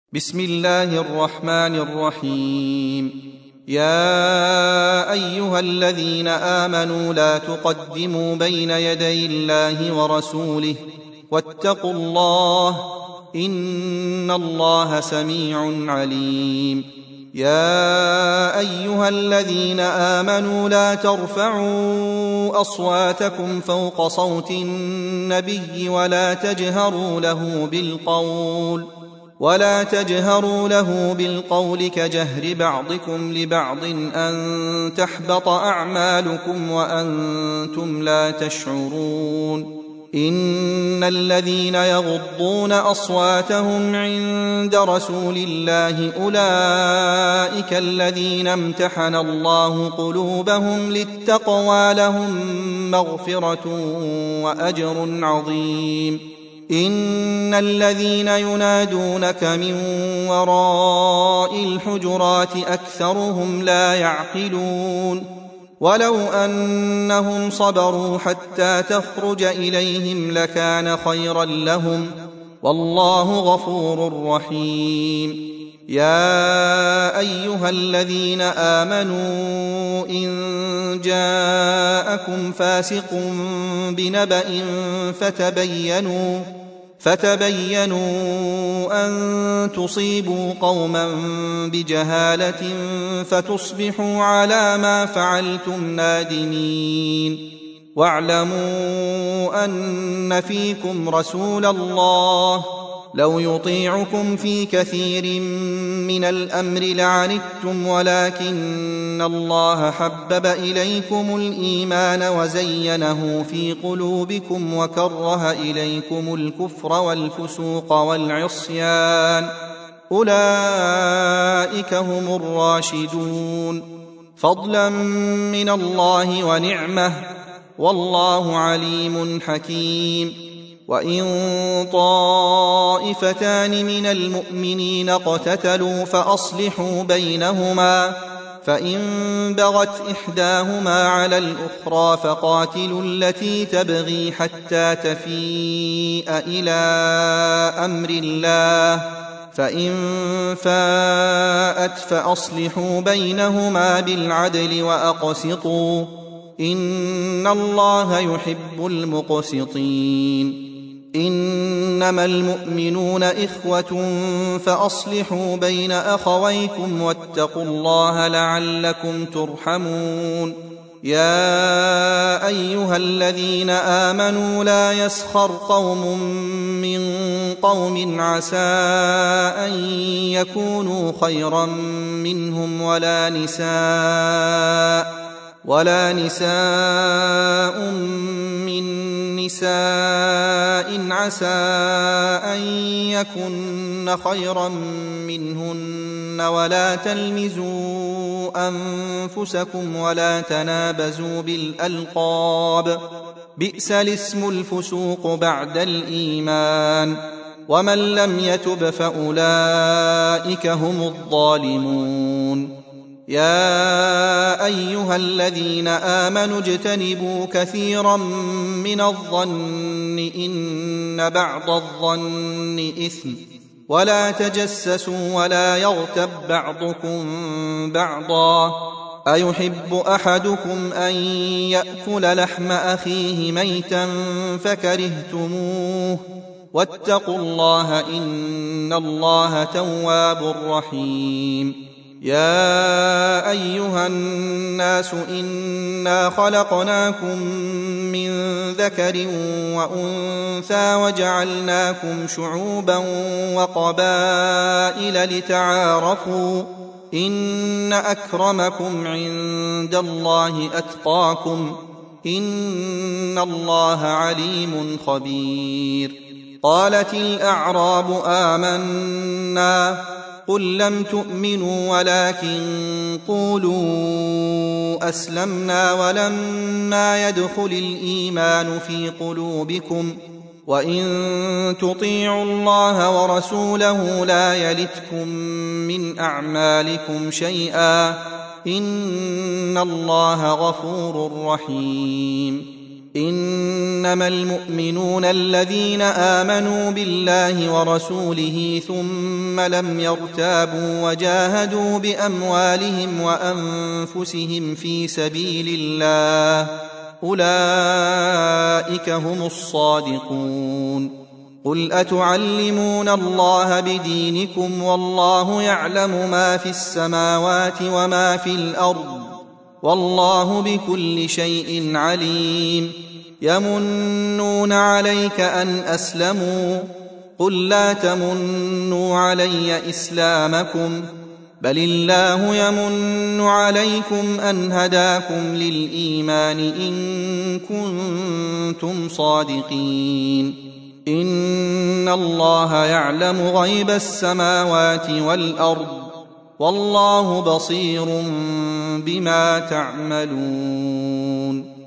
بسم الله الرحمن الرحيم. يا أيها الذين آمنوا لا تقدموا بين يدي الله ورسوله واتقوا الله إن الله سميع عليم. يا أيها الذين آمنوا لا ترفعوا أصواتكم فوق صوت النبي ولا تجهروا له بالقول كجهر بعضكم لبعض أن تحبط أعمالكم وأنتم لا تشعرون. إن الذين يغضون أصواتهم عند رسول الله أولئك الذين امتحن الله قلوبهم للتقوى لهم مغفرة وأجر عظيم. إن الذين ينادونك من وراء الحجرات أكثرهم لا يعقلون. ولو أنهم صبروا حتى تخرج إليهم لكان خيرا لهم والله غفور رحيم. يا أيها الذين آمنوا إن جاءكم فاسق بنبأ فتبينوا أن تصيبوا قوما بجهالة فتصبحوا على ما فعلتم نادمين. واعلموا أن فيكم رسول الله لو يطيعكم في كثير من الأمر لعنتم ولكن الله حبب إليكم الإيمان وزينه في قلوبكم وكره إليكم الكفر والفسوق والعصيان أولئك هم الراشدون فضلا من الله ونعمة والله عليم حكيم. وإن طائفتان من المؤمنين اقتتلوا فأصلحوا بينهما فإن بغت إحداهما على الأخرى فقاتلوا التي تبغي حتى تفيء إلى أمر الله فإن فاءت فأصلحوا بينهما بالعدل وأقسطوا إن الله يحب المقسطين. إنما المؤمنون إخوة فأصلحوا بين أخويكم واتقوا الله لعلكم ترحمون. يا أيها الذين آمنوا لا يسخر قوم من قوم عسى أن يكونوا خيرا منهم ولا نساء من نساء عسى أن يكن خيرا منهن ولا تلمزوا أنفسكم ولا تنابزوا بالألقاب بئس الاسم الفسوق بعد الإيمان ومن لم يتب فأولئك هم الظالمون. يا أيها الذين آمنوا اجتنبوا كثيرا من الظن إن بعض الظن إثم ولا تجسسوا ولا يغتب بعضكم بعضا أيحب أحدكم أن يأكل لحم أخيه ميتا فكرهتموه واتقوا الله إن الله تواب رحيم. يا أيها الناس إنا خلقناكم من ذكر وأنثى وجعلناكم شعوبا وقبائل لتعارفوا إن أكرمكم عند الله أتقاكم إن الله عليم خبير. قالت الأعراب آمنا قل لم تؤمنوا ولكن قولوا أسلمنا ولما يدخل الإيمان في قلوبكم وإن تطيعوا الله ورسوله لا يلتكم من أعمالكم شيئا إن الله غفور رحيم. إنما المؤمنون الذين آمنوا بالله ورسوله ثم لم يرتابوا وجاهدوا بأموالهم وأنفسهم في سبيل الله، أولئك هم الصادقون. قل أتعلمون الله بدينكم والله يعلم ما في السماوات وما في الأرض، والله بكل شيء عليم. يمنون عليك أن أسلموا، قل لا تمنوا علي إسلامكم، بل الله يمن عليكم أن هداكم للإيمان إن كنتم صادقين. إن الله يعلم غيب السماوات والأرض، والله بصير بما تعملون.